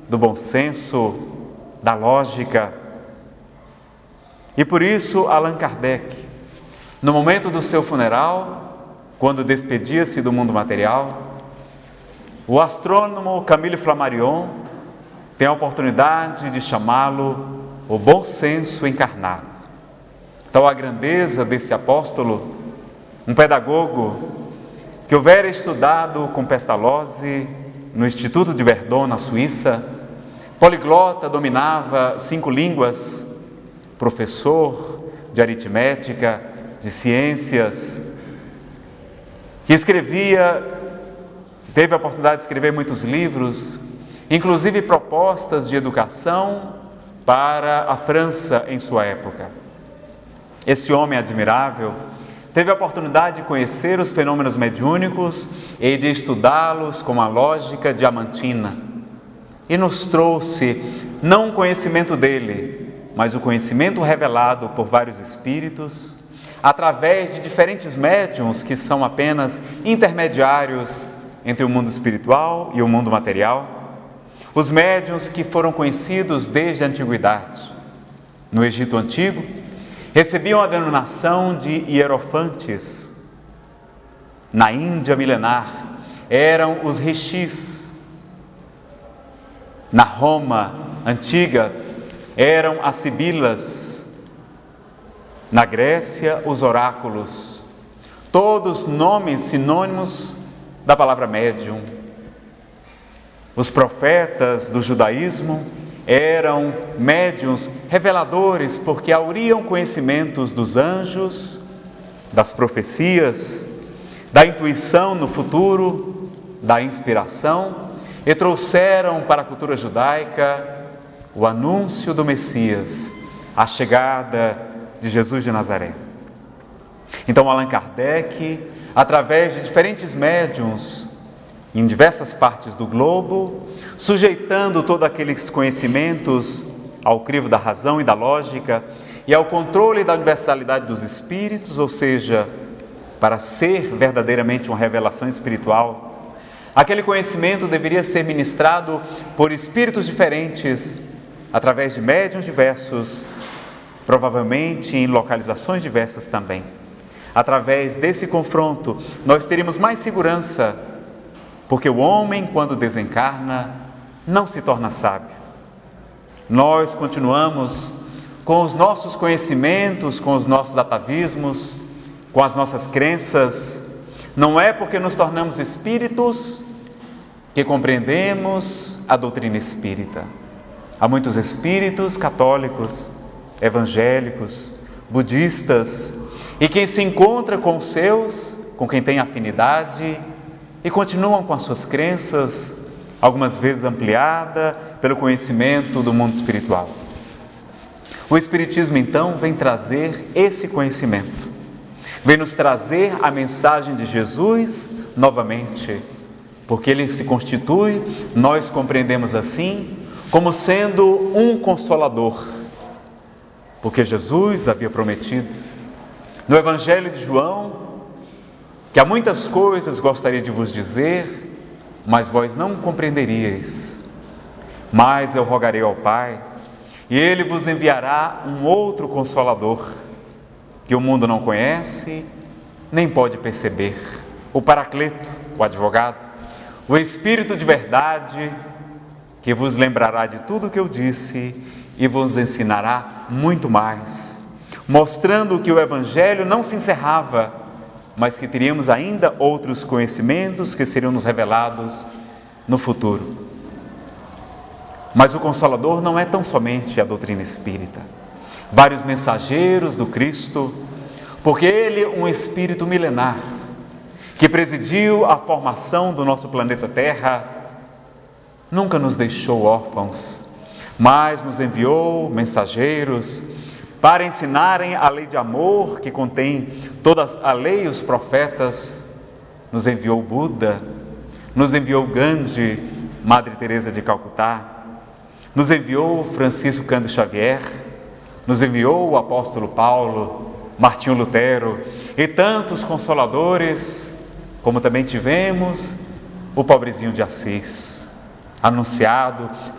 do bom senso, da lógica. E por isso Allan Kardec, no momento do seu funeral, quando despedia-se do mundo material, o astrônomo Camille Flammarion tem a oportunidade de chamá-lo o bom senso encarnado. Então a grandeza desse apóstolo, um pedagogo que houvera estudado com Pestalozzi no Instituto de Verdun, na Suíça, poliglota, dominava 5 línguas, professor de aritmética, de ciências, que teve a oportunidade de escrever muitos livros, inclusive propostas de educação para a França em sua época. Esse homem admirável teve a oportunidade de conhecer os fenômenos mediúnicos e de estudá-los com a lógica diamantina. E nos trouxe não o conhecimento dele, mas o conhecimento revelado por vários espíritos, através de diferentes médiuns que são apenas intermediários entre o mundo espiritual e o mundo material. Os médiuns que foram conhecidos desde a antiguidade. No Egito Antigo, recebiam a denominação de hierofantes. Na Índia milenar, eram os rishis. Na Roma antiga, eram as sibilas. Na Grécia, os oráculos. Todos nomes sinônimos da palavra médium. Os profetas do judaísmo eram médiuns reveladores, porque auriam conhecimentos dos anjos, das profecias, da intuição no futuro, da inspiração, e trouxeram para a cultura judaica o anúncio do Messias, a chegada de Jesus de Nazaré. Então Allan Kardec, através de diferentes médiuns em diversas partes do globo, sujeitando todos aqueles conhecimentos ao crivo da razão e da lógica e ao controle da universalidade dos espíritos, ou seja, para ser verdadeiramente uma revelação espiritual, aquele conhecimento deveria ser ministrado por espíritos diferentes, através de médiuns diversos, provavelmente em localizações diversas também. Através desse confronto, nós teríamos mais segurança, porque o homem, quando desencarna, não se torna sábio. Nós continuamos com os nossos conhecimentos, com os nossos atavismos, com as nossas crenças. Não é porque nos tornamos espíritos que compreendemos a doutrina espírita. Há muitos espíritos católicos, evangélicos, budistas, e quem se encontra com os seus, com quem tem afinidade, e continuam com as suas crenças, algumas vezes ampliada pelo conhecimento do mundo espiritual. O Espiritismo, então, vem trazer esse conhecimento, vem nos trazer a mensagem de Jesus novamente, porque ele se constitui, nós compreendemos assim, como sendo um consolador, porque Jesus havia prometido no Evangelho de João que há muitas coisas gostaria de vos dizer, mas vós não compreenderíeis. Mas eu rogarei ao Pai, e Ele vos enviará um outro Consolador, que o mundo não conhece, nem pode perceber, o Paracleto, o advogado, o Espírito de verdade, que vos lembrará de tudo o que eu disse e vos ensinará muito mais, mostrando que o Evangelho não se encerrava, mas que teríamos ainda outros conhecimentos que seriam nos revelados no futuro. Mas o Consolador não é tão somente a doutrina espírita. Vários mensageiros do Cristo, porque Ele, um Espírito milenar, que presidiu a formação do nosso planeta Terra, nunca nos deixou órfãos, mas nos enviou mensageiros para ensinarem a lei de amor que contém toda a lei e os profetas. Nos enviou Buda, nos enviou Gandhi, Madre Teresa de Calcutá, nos enviou Francisco Cândido Xavier, nos enviou o apóstolo Paulo, Martinho Lutero e tantos consoladores, como também tivemos o pobrezinho de Assis, anunciado